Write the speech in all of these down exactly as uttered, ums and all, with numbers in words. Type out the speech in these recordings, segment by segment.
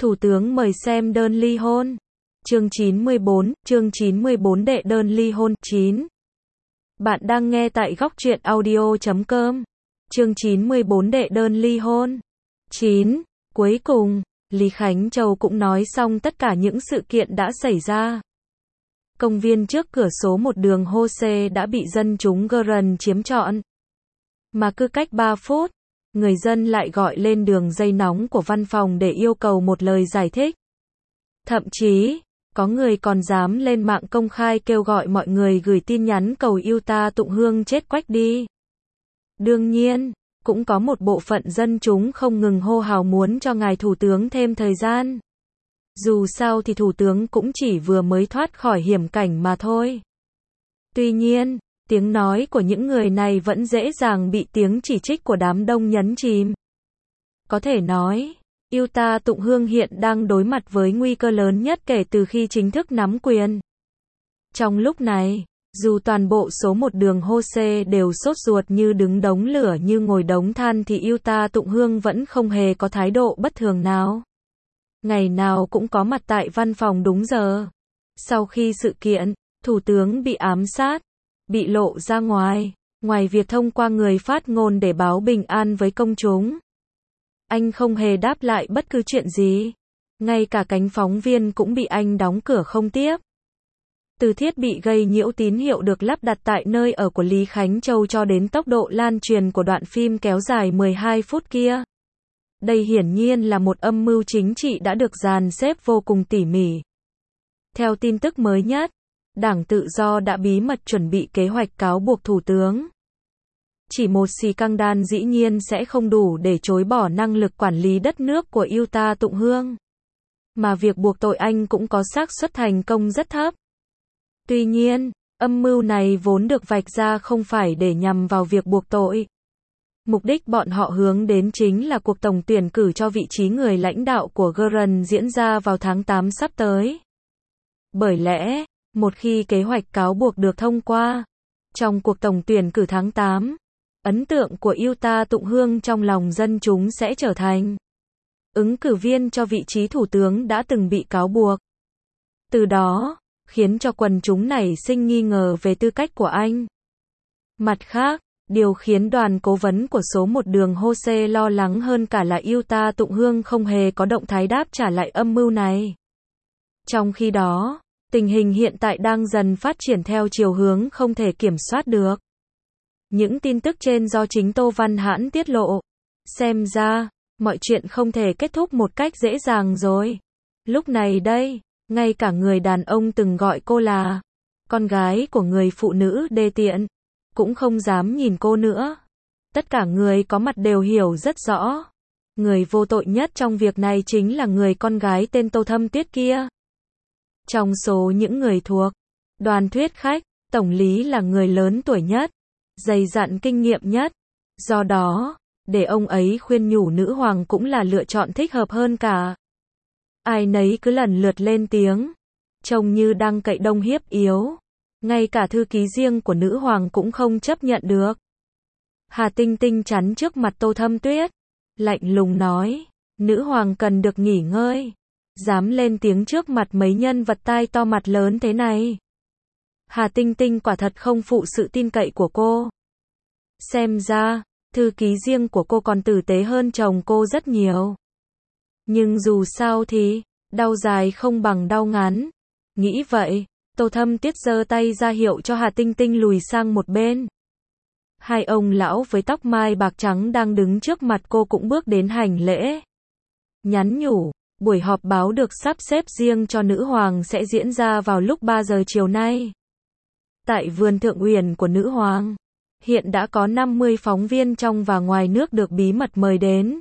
Thủ tướng mời xem đơn ly hôn. Chương chín mươi bốn, chương chín mươi bốn đệ đơn ly hôn. chín. Bạn đang nghe tại góc truyện audio chấm com. Chương chín mươi bốn đệ đơn ly hôn. chín. Cuối cùng, Lý Khánh Châu cũng nói xong tất cả những sự kiện đã xảy ra. Công viên trước cửa số một đường Hose đã bị dân chúng Gurren chiếm trọn. Mà cứ cách ba phút, người dân lại gọi lên đường dây nóng của văn phòng để yêu cầu một lời giải thích. Thậm chí, có người còn dám lên mạng công khai kêu gọi mọi người gửi tin nhắn cầu yêu ta Tụng Hương chết quách đi. Đương nhiên, cũng có một bộ phận dân chúng không ngừng hô hào muốn cho ngài thủ tướng thêm thời gian. Dù sao thì thủ tướng cũng chỉ vừa mới thoát khỏi hiểm cảnh mà thôi. Tuy nhiên, tiếng nói của những người này vẫn dễ dàng bị tiếng chỉ trích của đám đông nhấn chìm. Có thể nói, yêu ta Tụng Hương hiện đang đối mặt với nguy cơ lớn nhất kể từ khi chính thức nắm quyền. Trong lúc này, dù toàn bộ số một đường Hose đều sốt ruột như đứng đống lửa như ngồi đống than thì yêu ta Tụng Hương vẫn không hề có thái độ bất thường nào. Ngày nào cũng có mặt tại văn phòng đúng giờ. Sau khi sự kiện, thủ tướng bị ám sát, bị lộ ra ngoài, ngoài việc thông qua người phát ngôn để báo bình an với công chúng, anh không hề đáp lại bất cứ chuyện gì. Ngay cả cánh phóng viên cũng bị anh đóng cửa không tiếp. Từ thiết bị gây nhiễu tín hiệu được lắp đặt tại nơi ở của Lý Khánh Châu cho đến tốc độ lan truyền của đoạn phim kéo dài mười hai phút kia. Đây hiển nhiên là một âm mưu chính trị đã được dàn xếp vô cùng tỉ mỉ. Theo tin tức mới nhất, Đảng Tự do đã bí mật chuẩn bị kế hoạch cáo buộc thủ tướng. Chỉ một xì căng đan dĩ nhiên sẽ không đủ để chối bỏ năng lực quản lý đất nước của yêu ta Tụng Hương. Mà việc buộc tội anh cũng có xác suất thành công rất thấp. Tuy nhiên, âm mưu này vốn được vạch ra không phải để nhằm vào việc buộc tội. Mục đích bọn họ hướng đến chính là cuộc tổng tuyển cử cho vị trí người lãnh đạo của Gurren diễn ra vào tháng tám sắp tới. Bởi lẽ, một khi kế hoạch cáo buộc được thông qua, trong cuộc tổng tuyển cử tháng tám, ấn tượng của yêu ta Tụng Hương trong lòng dân chúng sẽ trở thành ứng cử viên cho vị trí thủ tướng đã từng bị cáo buộc. Từ đó, khiến cho quần chúng nảy sinh nghi ngờ về tư cách của anh. Mặt khác, điều khiến đoàn cố vấn của số một đường Hose lo lắng hơn cả là yêu ta Tụng Hương không hề có động thái đáp trả lại âm mưu này. Trong khi đó, tình hình hiện tại đang dần phát triển theo chiều hướng không thể kiểm soát được. Những tin tức trên do chính Tô Văn Hãn tiết lộ. Xem ra, mọi chuyện không thể kết thúc một cách dễ dàng rồi. Lúc này đây, ngay cả người đàn ông từng gọi cô là con gái của người phụ nữ đê tiện, cũng không dám nhìn cô nữa. Tất cả người có mặt đều hiểu rất rõ. Người vô tội nhất trong việc này chính là người con gái tên Tô Thâm Tuyết kia. Trong số những người thuộc đoàn thuyết khách, Tổng lý là người lớn tuổi nhất, dày dặn kinh nghiệm nhất. Do đó, để ông ấy khuyên nhủ nữ hoàng cũng là lựa chọn thích hợp hơn cả. Ai nấy cứ lần lượt lên tiếng, trông như đang cậy đông hiếp yếu. Ngay cả thư ký riêng của nữ hoàng cũng không chấp nhận được. Hà Tinh Tinh chắn trước mặt Tô Thâm Tuyết, lạnh lùng nói, nữ hoàng cần được nghỉ ngơi. Dám lên tiếng trước mặt mấy nhân vật tai to mặt lớn thế này. Hà Tinh Tinh quả thật không phụ sự tin cậy của cô. Xem ra, thư ký riêng của cô còn tử tế hơn chồng cô rất nhiều. Nhưng dù sao thì, đau dài không bằng đau ngắn. Nghĩ vậy, Tô Thâm Tuyết giơ tay ra hiệu cho Hà Tinh Tinh lùi sang một bên. Hai ông lão với tóc mai bạc trắng đang đứng trước mặt cô cũng bước đến hành lễ. Nhắn nhủ, buổi họp báo được sắp xếp riêng cho nữ hoàng sẽ diễn ra vào lúc ba giờ chiều nay. Tại vườn Thượng Uyển của nữ hoàng, hiện đã có năm mươi phóng viên trong và ngoài nước được bí mật mời đến.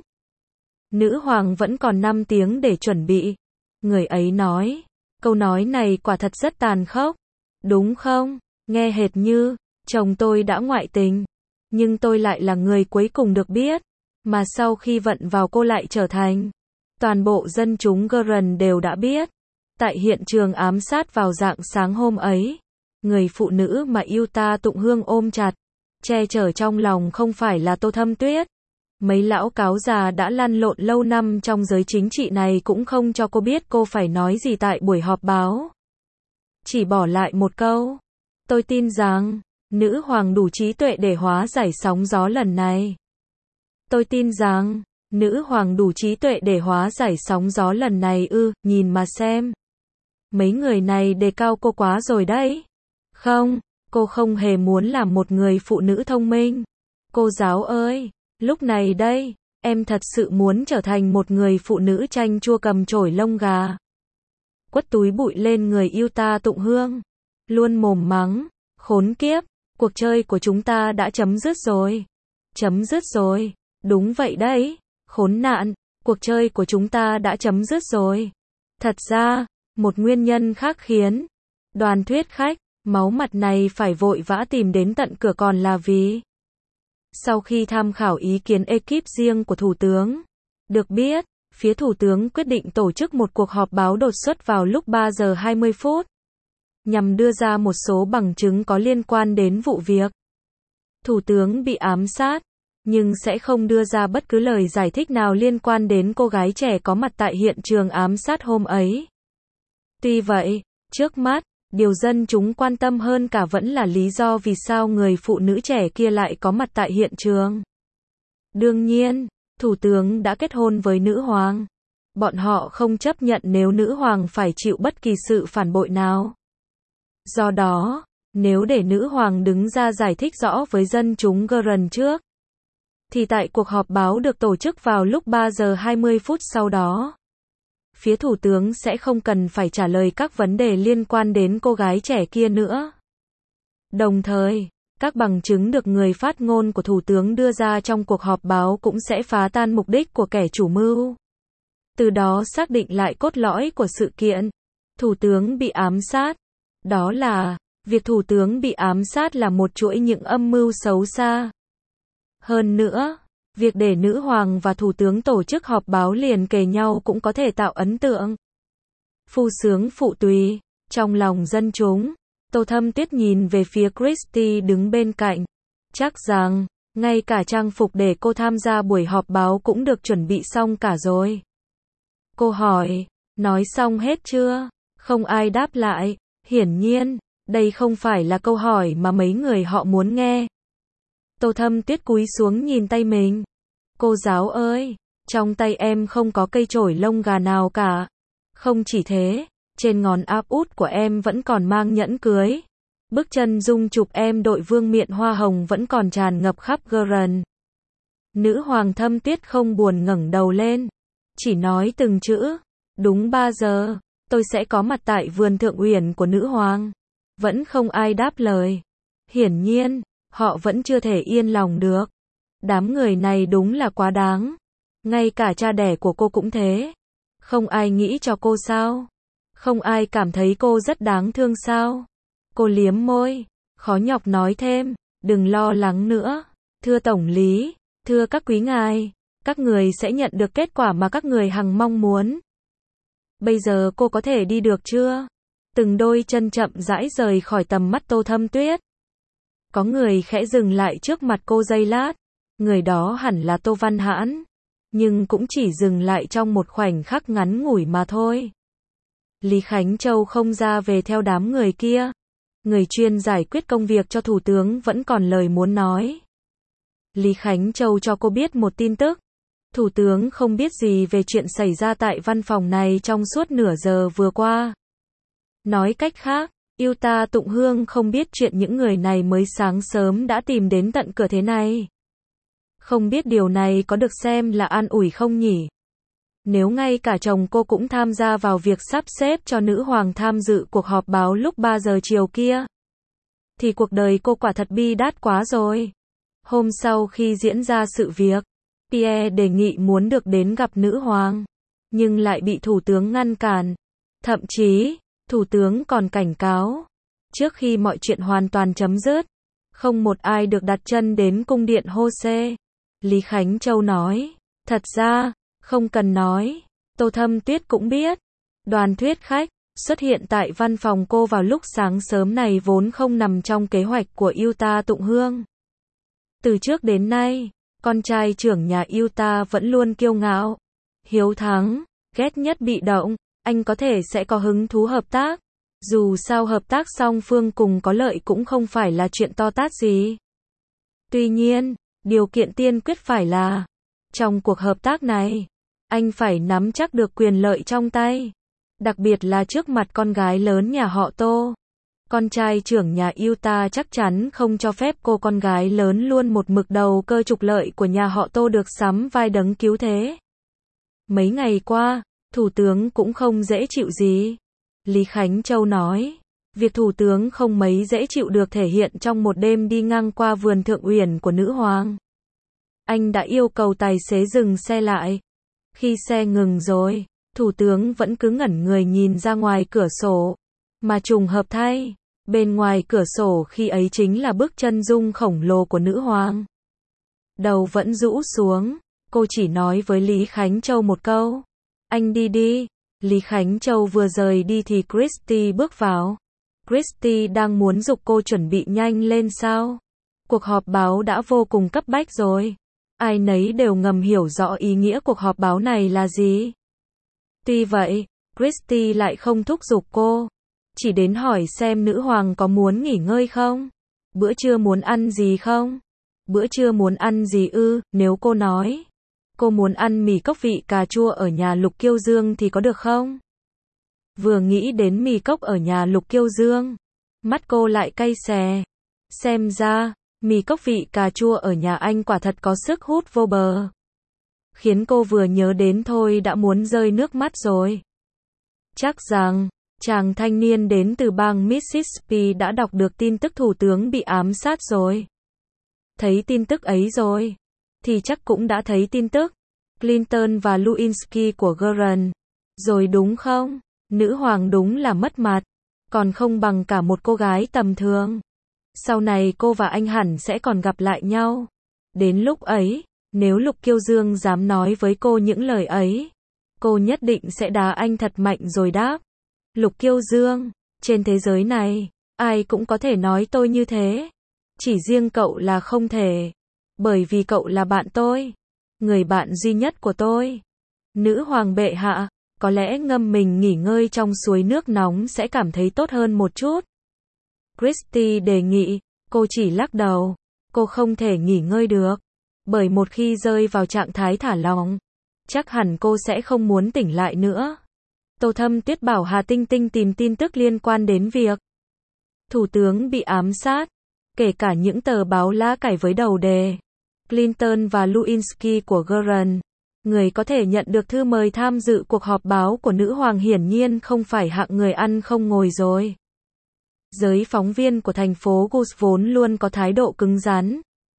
Nữ hoàng vẫn còn năm tiếng để chuẩn bị. Người ấy nói, câu nói này quả thật rất tàn khốc. Đúng không? Nghe hệt như, chồng tôi đã ngoại tình. Nhưng tôi lại là người cuối cùng được biết. Mà sau khi vận vào cô lại trở thành. Toàn bộ dân chúng Gurren đều đã biết. Tại hiện trường ám sát vào rạng sáng hôm ấy, người phụ nữ mà yêu ta Tụng Hương ôm chặt, che chở trong lòng không phải là Tô Thâm Tuyết, Mấy lão cáo già đã lăn lộn lâu năm trong giới chính trị này cũng không cho cô biết cô phải nói gì tại buổi họp báo. Chỉ bỏ lại một câu. Tôi tin rằng, nữ hoàng đủ trí tuệ để hóa giải sóng gió lần này. Tôi tin rằng, nữ hoàng đủ trí tuệ để hóa giải sóng gió lần này ư, nhìn mà xem. Mấy người này đề cao cô quá rồi đấy. Không, cô không hề muốn làm một người phụ nữ thông minh. Cô giáo ơi, lúc này đây, em thật sự muốn trở thành một người phụ nữ chanh chua cầm chổi lông gà. Quất túi bụi lên người yêu ta Tụng Hương. Luôn mồm mắng, khốn kiếp, cuộc chơi của chúng ta đã chấm dứt rồi. Chấm dứt rồi, đúng vậy đấy, khốn nạn, cuộc chơi của chúng ta đã chấm dứt rồi. Thật ra, một nguyên nhân khác khiến Đoàn thuyết khách, máu mặt này phải vội vã tìm đến tận cửa còn là vì sau khi tham khảo ý kiến ekip riêng của Thủ tướng, được biết, phía Thủ tướng quyết định tổ chức một cuộc họp báo đột xuất vào lúc ba giờ hai mươi phút, nhằm đưa ra một số bằng chứng có liên quan đến vụ việc Thủ tướng bị ám sát, nhưng sẽ không đưa ra bất cứ lời giải thích nào liên quan đến cô gái trẻ có mặt tại hiện trường ám sát hôm ấy. Tuy vậy, trước mắt, điều dân chúng quan tâm hơn cả vẫn là lý do vì sao người phụ nữ trẻ kia lại có mặt tại hiện trường. Đương nhiên, Thủ tướng đã kết hôn với nữ hoàng. Bọn họ không chấp nhận nếu nữ hoàng phải chịu bất kỳ sự phản bội nào. Do đó, nếu để nữ hoàng đứng ra giải thích rõ với dân chúng gần trước, thì tại cuộc họp báo được tổ chức vào lúc ba giờ hai mươi phút sau đó, phía Thủ tướng sẽ không cần phải trả lời các vấn đề liên quan đến cô gái trẻ kia nữa. Đồng thời, các bằng chứng được người phát ngôn của Thủ tướng đưa ra trong cuộc họp báo cũng sẽ phá tan mục đích của kẻ chủ mưu. Từ đó xác định lại cốt lõi của sự kiện. Thủ tướng bị ám sát. Đó là, việc Thủ tướng bị ám sát là một chuỗi những âm mưu xấu xa. Hơn nữa, việc để nữ hoàng và Thủ tướng tổ chức họp báo liền kề nhau cũng có thể tạo ấn tượng phu sướng phụ tùy trong lòng dân chúng. Tô Thâm Tuyết nhìn về phía Christy đứng bên cạnh. Chắc rằng, ngay cả trang phục để cô tham gia buổi họp báo cũng được chuẩn bị xong cả rồi. Cô hỏi, nói xong hết chưa? Không ai đáp lại. Hiển nhiên, đây không phải là câu hỏi mà mấy người họ muốn nghe. Tô Thâm Tuyết cúi xuống nhìn tay mình. Cô giáo ơi, trong tay em không có cây chổi lông gà nào cả. Không chỉ thế, trên ngón áp út của em vẫn còn mang nhẫn cưới. Bức chân dung chụp em đội vương miện hoa hồng vẫn còn tràn ngập khắp gần. Nữ hoàng Thâm Tuyết không buồn ngẩng đầu lên, chỉ nói từng chữ. Đúng ba giờ, tôi sẽ có mặt tại vườn thượng uyển của nữ hoàng. Vẫn không ai đáp lời. Hiển nhiên, họ vẫn chưa thể yên lòng được. Đám người này đúng là quá đáng. Ngay cả cha đẻ của cô cũng thế. Không ai nghĩ cho cô sao? Không ai cảm thấy cô rất đáng thương sao? Cô liếm môi, khó nhọc nói thêm, đừng lo lắng nữa. Thưa Tổng lý, thưa các quý ngài, các người sẽ nhận được kết quả mà các người hằng mong muốn. Bây giờ cô có thể đi được chưa? Từng đôi chân chậm rãi rời khỏi tầm mắt Tô Thâm Tuyết. Có người khẽ dừng lại trước mặt cô giây lát. Người đó hẳn là Tô Văn Hãn. Nhưng cũng chỉ dừng lại trong một khoảnh khắc ngắn ngủi mà thôi. Lý Khánh Châu không ra về theo đám người kia. Người chuyên giải quyết công việc cho Thủ tướng vẫn còn lời muốn nói. Lý Khánh Châu cho cô biết một tin tức. Thủ tướng không biết gì về chuyện xảy ra tại văn phòng này trong suốt nửa giờ vừa qua. Nói cách khác, yêu ta Tụng Hương không biết chuyện những người này mới sáng sớm đã tìm đến tận cửa thế này. Không biết điều này có được xem là an ủi không nhỉ? Nếu ngay cả chồng cô cũng tham gia vào việc sắp xếp cho nữ hoàng tham dự cuộc họp báo lúc ba giờ chiều kia, thì cuộc đời cô quả thật bi đát quá rồi. Hôm sau khi diễn ra sự việc, Pierre đề nghị muốn được đến gặp nữ hoàng, nhưng lại bị thủ tướng ngăn cản. Thậm chí, thủ tướng còn cảnh cáo, trước khi mọi chuyện hoàn toàn chấm dứt, không một ai được đặt chân đến cung điện Jose. Lý Khánh Châu nói, thật ra, không cần nói, Tô Thâm Tuyết cũng biết. Đoàn thuyết khách xuất hiện tại văn phòng cô vào lúc sáng sớm này vốn không nằm trong kế hoạch của yêu ta Tụng Hương. Từ trước đến nay, Con trai trưởng nhà Utah vẫn luôn kiêu ngạo, hiếu thắng, ghét nhất bị động, anh có thể sẽ có hứng thú hợp tác. Dù sao hợp tác song phương cùng có lợi cũng không phải là chuyện to tát gì. Tuy nhiên, điều kiện tiên quyết phải là, trong cuộc hợp tác này, anh phải nắm chắc được quyền lợi trong tay. Đặc biệt là trước mặt con gái lớn nhà họ Tô. Con trai trưởng nhà Utah chắc chắn không cho phép cô con gái lớn luôn một mực đầu cơ trục lợi của nhà họ Tô được sắm vai đấng cứu thế. Mấy ngày qua, Thủ tướng cũng không dễ chịu gì. Lý Khánh Châu nói, việc Thủ tướng không mấy dễ chịu được thể hiện trong một đêm đi ngang qua vườn Thượng Uyển của nữ hoàng. Anh đã yêu cầu tài xế dừng xe lại. Khi xe ngừng rồi, Thủ tướng vẫn cứ ngẩn người nhìn ra ngoài cửa sổ. Mà trùng hợp thay, bên ngoài cửa sổ khi ấy chính là bức chân dung khổng lồ của nữ hoàng. Đầu vẫn rũ xuống, cô chỉ nói với Lý Khánh Châu một câu. Anh đi đi. Lý Khánh Châu vừa rời đi thì Christy bước vào. Christy đang muốn giục cô chuẩn bị nhanh lên sao. Cuộc họp báo đã vô cùng cấp bách rồi. Ai nấy đều ngầm hiểu rõ ý nghĩa cuộc họp báo này là gì. Tuy vậy, Christy lại không thúc giục cô. Chỉ đến hỏi xem nữ hoàng có muốn nghỉ ngơi không? Bữa trưa muốn ăn gì không? Bữa trưa muốn ăn gì ư? Nếu cô nói cô muốn ăn mì cốc vị cà chua ở nhà Lục Kiêu Dương thì có được không? Vừa nghĩ đến mì cốc ở nhà Lục Kiêu Dương, mắt cô lại cay xè. Xem ra, mì cốc vị cà chua ở nhà anh quả thật có sức hút vô bờ. Khiến cô vừa nhớ đến thôi đã muốn rơi nước mắt rồi. Chắc rằng, chàng thanh niên đến từ bang Mississippi đã đọc được tin tức thủ tướng bị ám sát rồi. Thấy tin tức ấy rồi, thì chắc cũng đã thấy tin tức Clinton và Lewinsky của Warren. Rồi đúng không? Nữ hoàng đúng là mất mặt, còn không bằng cả một cô gái tầm thường. Sau này cô và anh hẳn sẽ còn gặp lại nhau. Đến lúc ấy, nếu Lục Kiêu Dương dám nói với cô những lời ấy, cô nhất định sẽ đá anh thật mạnh rồi đáp. Lục Kiêu Dương, trên thế giới này, ai cũng có thể nói tôi như thế. Chỉ riêng cậu là không thể. Bởi vì cậu là bạn tôi. Người bạn duy nhất của tôi. Nữ hoàng bệ hạ, có lẽ ngâm mình nghỉ ngơi trong suối nước nóng sẽ cảm thấy tốt hơn một chút. Christy đề nghị, cô chỉ lắc đầu. Cô không thể nghỉ ngơi được. Bởi một khi rơi vào trạng thái thả lỏng, chắc hẳn cô sẽ không muốn tỉnh lại nữa. Tô Thâm Tuyết bảo Hà Tinh Tinh tìm tin tức liên quan đến việc thủ tướng bị ám sát, kể cả những tờ báo lá cải với đầu đề Clinton và Lewinsky của Warren. Người có thể nhận được thư mời tham dự cuộc họp báo của nữ hoàng hiển nhiên không phải hạng người ăn không ngồi rồi. Giới phóng viên của thành phố Gus vốn luôn có thái độ cứng rắn.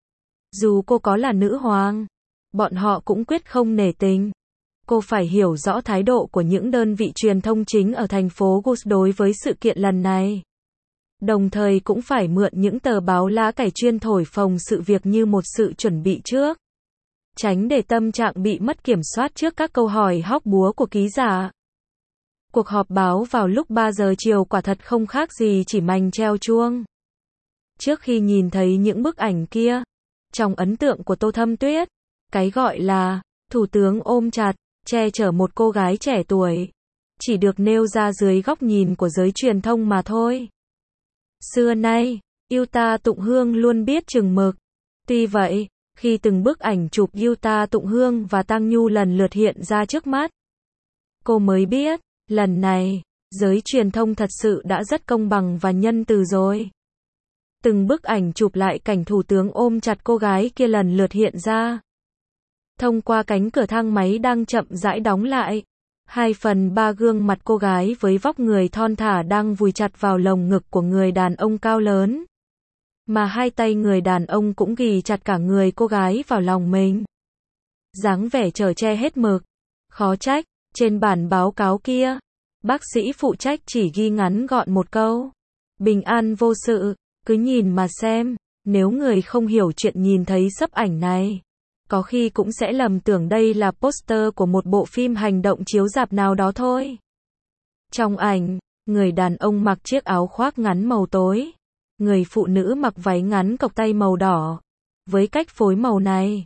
Dù cô có là nữ hoàng, bọn họ cũng quyết không nể tình. Cô phải hiểu rõ thái độ của những đơn vị truyền thông chính ở thành phố Gus đối với sự kiện lần này. Đồng thời cũng phải mượn những tờ báo lá cải chuyên thổi phồng sự việc như một sự chuẩn bị trước. Tránh để tâm trạng bị mất kiểm soát trước các câu hỏi hóc búa của ký giả. Cuộc họp báo vào lúc ba giờ chiều quả thật không khác gì chỉ mành treo chuông. Trước khi nhìn thấy những bức ảnh kia, trong ấn tượng của Tô Thâm Tuyết, cái gọi là thủ tướng ôm chặt, che chở một cô gái trẻ tuổi, chỉ được nêu ra dưới góc nhìn của giới truyền thông mà thôi. Xưa nay, Utah Tụng Hương luôn biết chừng mực. Tuy vậy, khi từng bức ảnh chụp Utah Tụng Hương và Tăng Nhu lần lượt hiện ra trước mắt, cô mới biết, lần này, giới truyền thông thật sự đã rất công bằng và nhân từ rồi. Từng bức ảnh chụp lại cảnh thủ tướng ôm chặt cô gái kia lần lượt hiện ra. Thông qua cánh cửa thang máy đang chậm rãi đóng lại, hai phần ba gương mặt cô gái với vóc người thon thả đang vùi chặt vào lồng ngực của người đàn ông cao lớn. Mà hai tay người đàn ông cũng ghì chặt cả người cô gái vào lòng mình. Dáng vẻ chở che hết mực. Khó trách, trên bản báo cáo kia, bác sĩ phụ trách chỉ ghi ngắn gọn một câu. Bình an vô sự, cứ nhìn mà xem, nếu người không hiểu chuyện nhìn thấy sấp ảnh này, có khi cũng sẽ lầm tưởng đây là poster của một bộ phim hành động chiếu rạp nào đó thôi. Trong ảnh, người đàn ông mặc chiếc áo khoác ngắn màu tối. Người phụ nữ mặc váy ngắn cộc tay màu đỏ. Với cách phối màu này,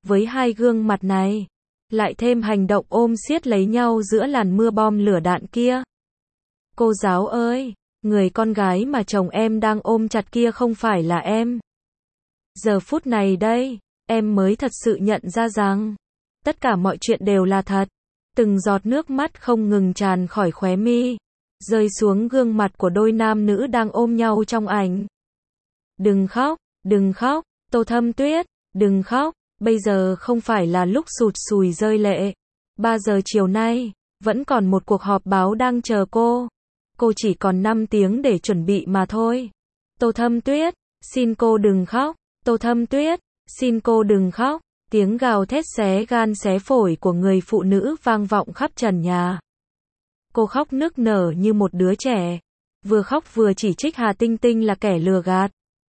với hai gương mặt này, lại thêm hành động ôm siết lấy nhau giữa làn mưa bom lửa đạn kia. Cô giáo ơi, người con gái mà chồng em đang ôm chặt kia không phải là em. Giờ phút này đây, em mới thật sự nhận ra rằng, tất cả mọi chuyện đều là thật. Từng giọt nước mắt không ngừng tràn khỏi khóe mi, rơi xuống gương mặt của đôi nam nữ đang ôm nhau trong ảnh. Đừng khóc, đừng khóc, Tô Thâm Tuyết, đừng khóc, bây giờ không phải là lúc sụt sùi rơi lệ. ba giờ chiều nay, vẫn còn một cuộc họp báo đang chờ cô. Cô chỉ còn năm tiếng để chuẩn bị mà thôi. Tô Thâm Tuyết, xin cô đừng khóc. Tô Thâm Tuyết, xin cô đừng khóc. Tiếng gào thét xé gan xé phổi của người phụ nữ vang vọng khắp trần nhà. Cô khóc nức nở như một đứa trẻ. Vừa khóc vừa chỉ trích Hà Tinh Tinh là kẻ lừa gạt.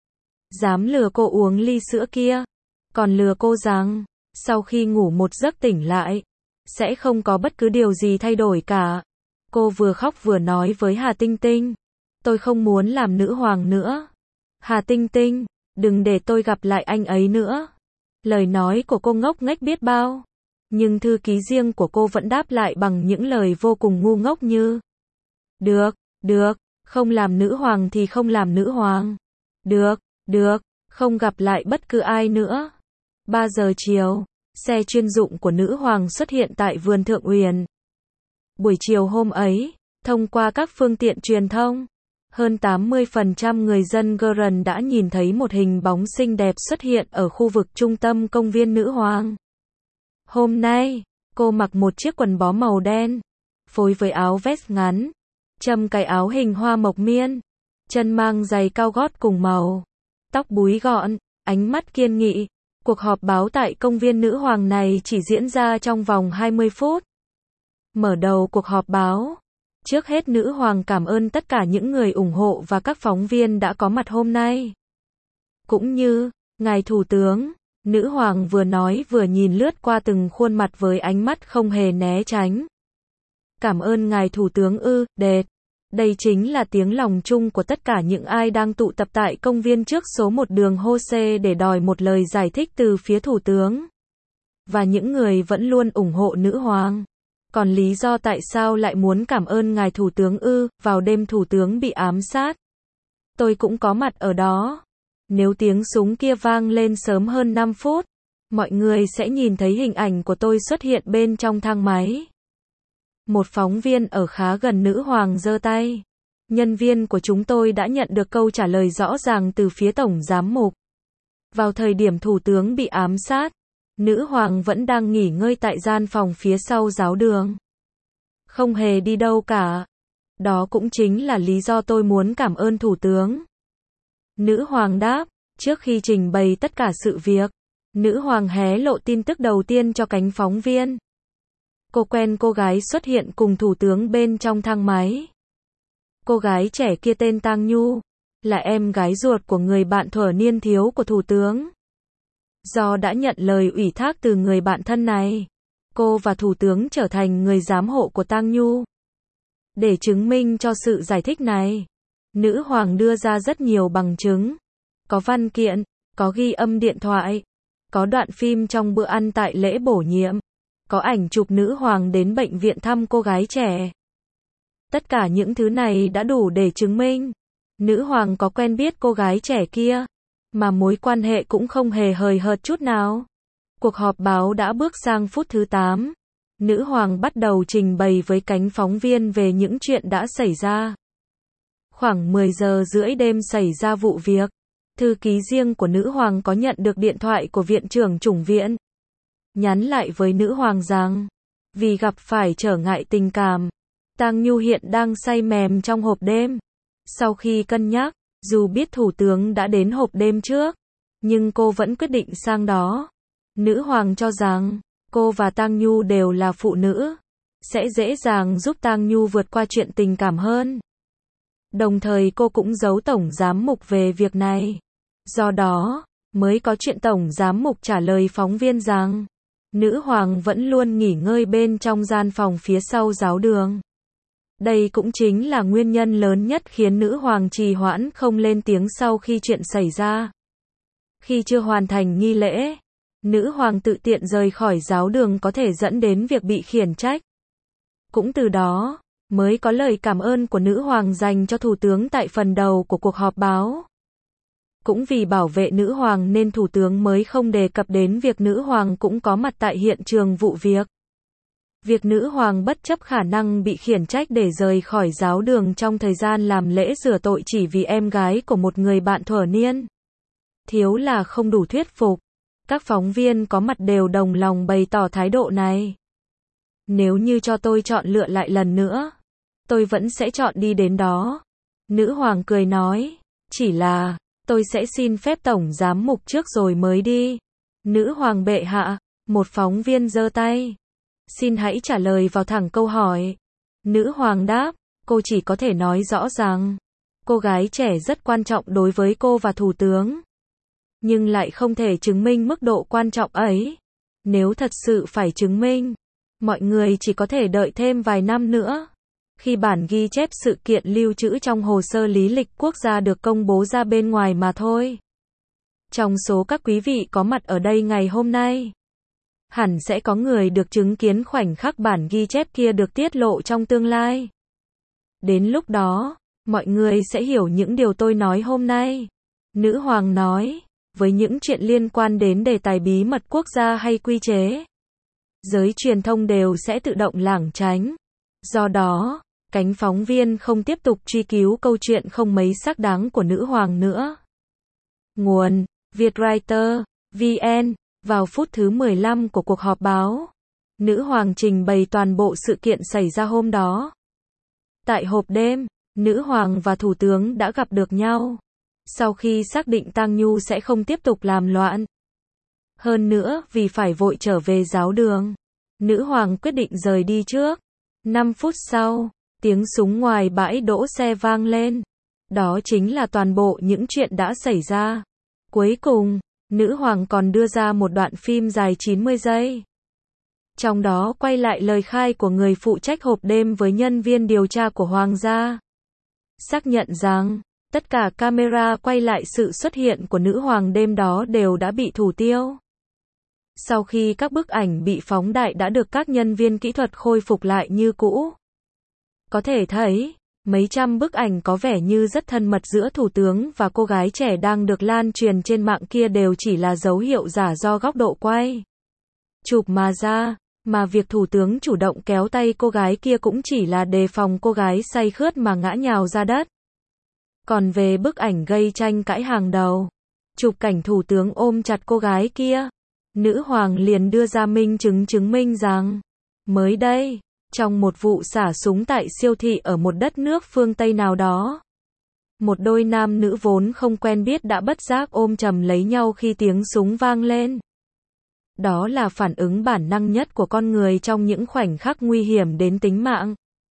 Dám lừa cô uống ly sữa kia. Còn lừa cô rằng, sau khi ngủ một giấc tỉnh lại, sẽ không có bất cứ điều gì thay đổi cả. Cô vừa khóc vừa nói với Hà Tinh Tinh. Tôi không muốn làm nữ hoàng nữa. Hà Tinh Tinh, đừng để tôi gặp lại anh ấy nữa. Lời nói của cô ngốc nghếch biết bao. Nhưng thư ký riêng của cô vẫn đáp lại bằng những lời vô cùng ngu ngốc như: Được, được, không làm nữ hoàng thì không làm nữ hoàng. Được, được, không gặp lại bất cứ ai nữa. ba giờ chiều, xe chuyên dụng của nữ hoàng xuất hiện tại vườn Thượng Uyển. Buổi chiều hôm ấy, thông qua các phương tiện truyền thông, hơn tám mươi phần trăm người dân Geren đã nhìn thấy một hình bóng xinh đẹp xuất hiện ở khu vực trung tâm công viên nữ hoàng. Hôm nay, cô mặc một chiếc quần bó màu đen, phối với áo vest ngắn, châm cài áo hình hoa mộc miên, chân mang giày cao gót cùng màu, tóc búi gọn, ánh mắt kiên nghị. Cuộc họp báo tại công viên nữ hoàng này chỉ diễn ra trong vòng hai mươi phút. Mở đầu cuộc họp báo, trước hết nữ hoàng cảm ơn tất cả những người ủng hộ và các phóng viên đã có mặt hôm nay. Cũng như, ngài thủ tướng, nữ hoàng vừa nói vừa nhìn lướt qua từng khuôn mặt với ánh mắt không hề né tránh. Cảm ơn ngài thủ tướng ư, đệt. Đây chính là tiếng lòng chung của tất cả những ai đang tụ tập tại công viên trước số một đường Hô-xê để đòi một lời giải thích từ phía thủ tướng. Và những người vẫn luôn ủng hộ nữ hoàng. Còn lý do tại sao lại muốn cảm ơn ngài thủ tướng ư, vào đêm thủ tướng bị ám sát. Tôi cũng có mặt ở đó. Nếu tiếng súng kia vang lên sớm hơn năm phút, mọi người sẽ nhìn thấy hình ảnh của tôi xuất hiện bên trong thang máy. Một phóng viên ở khá gần nữ hoàng giơ tay. Nhân viên của chúng tôi đã nhận được câu trả lời rõ ràng từ phía tổng giám mục. Vào thời điểm thủ tướng bị ám sát, nữ hoàng vẫn đang nghỉ ngơi tại gian phòng phía sau giáo đường. Không hề đi đâu cả. Đó cũng chính là lý do tôi muốn cảm ơn thủ tướng. Nữ hoàng đáp, trước khi trình bày tất cả sự việc, nữ hoàng hé lộ tin tức đầu tiên cho cánh phóng viên. Cô quen cô gái xuất hiện cùng thủ tướng bên trong thang máy. Cô gái trẻ kia tên Tang Nhu, là em gái ruột của người bạn thuở niên thiếu của thủ tướng. Do đã nhận lời ủy thác từ người bạn thân này, cô và thủ tướng trở thành người giám hộ của Tang Nhu. Để chứng minh cho sự giải thích này, nữ hoàng đưa ra rất nhiều bằng chứng. Có văn kiện, có ghi âm điện thoại, có đoạn phim trong bữa ăn tại lễ bổ nhiệm, có ảnh chụp nữ hoàng đến bệnh viện thăm cô gái trẻ. Tất cả những thứ này đã đủ để chứng minh nữ hoàng có quen biết cô gái trẻ kia, mà mối quan hệ cũng không hề hời hợt chút nào. Cuộc họp báo đã bước sang phút thứ tám. Nữ hoàng bắt đầu trình bày với cánh phóng viên về những chuyện đã xảy ra. Khoảng mười giờ rưỡi đêm xảy ra vụ việc. Thư ký riêng của nữ hoàng có nhận được điện thoại của viện trưởng chủng viện. Nhắn lại với nữ hoàng rằng, vì gặp phải trở ngại tình cảm, Tang Nhu hiện đang say mềm trong hộp đêm. Sau khi cân nhắc, dù biết thủ tướng đã đến hộp đêm trước, nhưng cô vẫn quyết định sang đó. Nữ hoàng cho rằng, cô và Tang Nhu đều là phụ nữ, sẽ dễ dàng giúp Tang Nhu vượt qua chuyện tình cảm hơn. Đồng thời cô cũng giấu tổng giám mục về việc này. Do đó, mới có chuyện tổng giám mục trả lời phóng viên rằng, nữ hoàng vẫn luôn nghỉ ngơi bên trong gian phòng phía sau giáo đường. Đây cũng chính là nguyên nhân lớn nhất khiến nữ hoàng trì hoãn không lên tiếng sau khi chuyện xảy ra. Khi chưa hoàn thành nghi lễ, nữ hoàng tự tiện rời khỏi giáo đường có thể dẫn đến việc bị khiển trách. Cũng từ đó, mới có lời cảm ơn của nữ hoàng dành cho thủ tướng tại phần đầu của cuộc họp báo. Cũng vì bảo vệ nữ hoàng nên thủ tướng mới không đề cập đến việc nữ hoàng cũng có mặt tại hiện trường vụ việc. Việc nữ hoàng bất chấp khả năng bị khiển trách để rời khỏi giáo đường trong thời gian làm lễ rửa tội chỉ vì em gái của một người bạn thuở niên. Thiếu là không đủ thuyết phục. Các phóng viên có mặt đều đồng lòng bày tỏ thái độ này. Nếu như cho tôi chọn lựa lại lần nữa, tôi vẫn sẽ chọn đi đến đó. Nữ hoàng cười nói, chỉ là, tôi sẽ xin phép tổng giám mục trước rồi mới đi. Nữ hoàng bệ hạ, một phóng viên giơ tay. Xin hãy trả lời vào thẳng câu hỏi. Nữ hoàng đáp, cô chỉ có thể nói rõ rằng, cô gái trẻ rất quan trọng đối với cô và thủ tướng. Nhưng lại không thể chứng minh mức độ quan trọng ấy. Nếu thật sự phải chứng minh, mọi người chỉ có thể đợi thêm vài năm nữa. Khi bản ghi chép sự kiện lưu trữ trong hồ sơ lý lịch quốc gia được công bố ra bên ngoài mà thôi. Trong số các quý vị có mặt ở đây ngày hôm nay, hẳn sẽ có người được chứng kiến khoảnh khắc bản ghi chép kia được tiết lộ trong tương lai. Đến lúc đó, mọi người sẽ hiểu những điều tôi nói hôm nay. Nữ hoàng nói, với những chuyện liên quan đến đề tài bí mật quốc gia hay quy chế, giới truyền thông đều sẽ tự động lảng tránh. Do đó, cánh phóng viên không tiếp tục truy cứu câu chuyện không mấy xác đáng của nữ hoàng nữa. Nguồn: Vietwriter, vê en. Vào phút thứ mười lăm của cuộc họp báo, nữ hoàng trình bày toàn bộ sự kiện xảy ra hôm đó. Tại hộp đêm, nữ hoàng và thủ tướng đã gặp được nhau. Sau khi xác định Tang Nhu sẽ không tiếp tục làm loạn. Hơn nữa, vì phải vội trở về giáo đường, nữ hoàng quyết định rời đi trước. năm phút sau, tiếng súng ngoài bãi đỗ xe vang lên. Đó chính là toàn bộ những chuyện đã xảy ra. Cuối cùng, nữ hoàng còn đưa ra một đoạn phim dài chín mươi giây. Trong đó quay lại lời khai của người phụ trách hộp đêm với nhân viên điều tra của hoàng gia. Xác nhận rằng, tất cả camera quay lại sự xuất hiện của nữ hoàng đêm đó đều đã bị thủ tiêu. Sau khi các bức ảnh bị phóng đại đã được các nhân viên kỹ thuật khôi phục lại như cũ. Có thể thấy, mấy trăm bức ảnh có vẻ như rất thân mật giữa thủ tướng và cô gái trẻ đang được lan truyền trên mạng kia đều chỉ là dấu hiệu giả do góc độ quay chụp mà ra, mà việc thủ tướng chủ động kéo tay cô gái kia cũng chỉ là đề phòng cô gái say khướt mà ngã nhào ra đất. Còn về bức ảnh gây tranh cãi hàng đầu, chụp cảnh thủ tướng ôm chặt cô gái kia, nữ hoàng liền đưa ra minh chứng chứng minh rằng, mới đây, trong một vụ xả súng tại siêu thị ở một đất nước phương Tây nào đó, một đôi nam nữ vốn không quen biết đã bất giác ôm chầm lấy nhau khi tiếng súng vang lên. Đó là phản ứng bản năng nhất của con người trong những khoảnh khắc nguy hiểm đến tính mạng.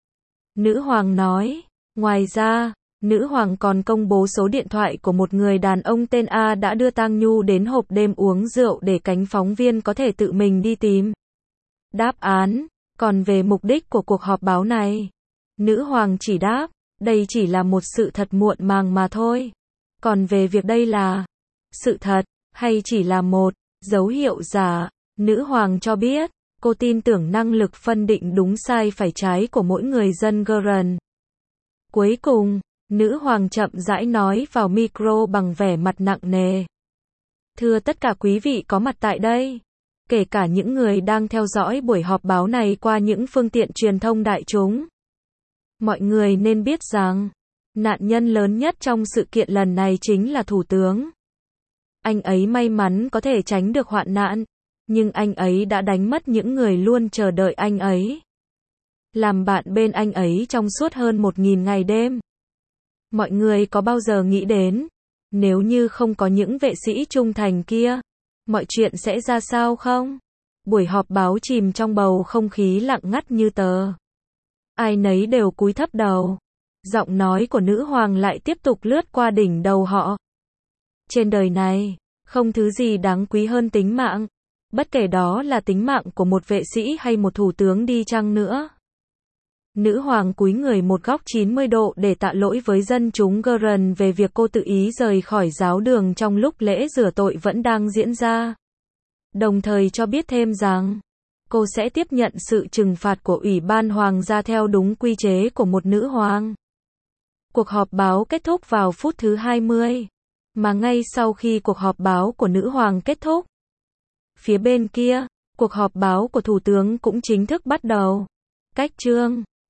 Nữ hoàng nói, ngoài ra, nữ hoàng còn công bố số điện thoại của một người đàn ông tên A đã đưa Tang Nhu đến hộp đêm uống rượu để cánh phóng viên có thể tự mình đi tìm đáp án. Còn về mục đích của cuộc họp báo này, nữ hoàng chỉ đáp, đây chỉ là một sự thật muộn màng mà thôi. Còn về việc đây là sự thật, hay chỉ là một dấu hiệu giả, nữ hoàng cho biết, cô tin tưởng năng lực phân định đúng sai phải trái của mỗi người dân Iran. Cuối cùng, nữ hoàng chậm rãi nói vào micro bằng vẻ mặt nặng nề. Thưa tất cả quý vị có mặt tại đây, kể cả những người đang theo dõi buổi họp báo này qua những phương tiện truyền thông đại chúng. Mọi người nên biết rằng, nạn nhân lớn nhất trong sự kiện lần này chính là thủ tướng. Anh ấy may mắn có thể tránh được hoạn nạn, nhưng anh ấy đã đánh mất những người luôn chờ đợi anh ấy, làm bạn bên anh ấy trong suốt hơn một nghìn ngày đêm. Mọi người có bao giờ nghĩ đến, nếu như không có những vệ sĩ trung thành kia, mọi chuyện sẽ ra sao không? Buổi họp báo chìm trong bầu không khí lặng ngắt như tờ. Ai nấy đều cúi thấp đầu. Giọng nói của nữ hoàng lại tiếp tục lướt qua đỉnh đầu họ. Trên đời này, không thứ gì đáng quý hơn tính mạng. Bất kể đó là tính mạng của một vệ sĩ hay một thủ tướng đi chăng nữa. Nữ hoàng cúi người một góc chín mươi độ để tạ lỗi với dân chúng Iran về việc cô tự ý rời khỏi giáo đường trong lúc lễ rửa tội vẫn đang diễn ra. đồng thời cho biết thêm rằng cô sẽ tiếp nhận sự trừng phạt của Ủy ban Hoàng gia theo đúng quy chế của một nữ hoàng. Cuộc họp báo kết thúc vào phút thứ hai mươi. Mà ngay sau khi cuộc họp báo của nữ hoàng kết thúc, phía bên kia, cuộc họp báo của thủ tướng cũng chính thức bắt đầu. Cách chương